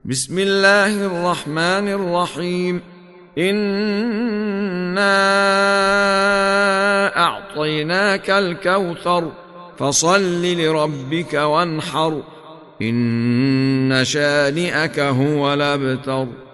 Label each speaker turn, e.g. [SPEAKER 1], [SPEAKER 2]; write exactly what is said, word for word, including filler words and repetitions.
[SPEAKER 1] بسم الله الرحمن الرحيم. إنا أعطيناك الكوثر فصل لربك وانحر إن شانئك هو الأبتر.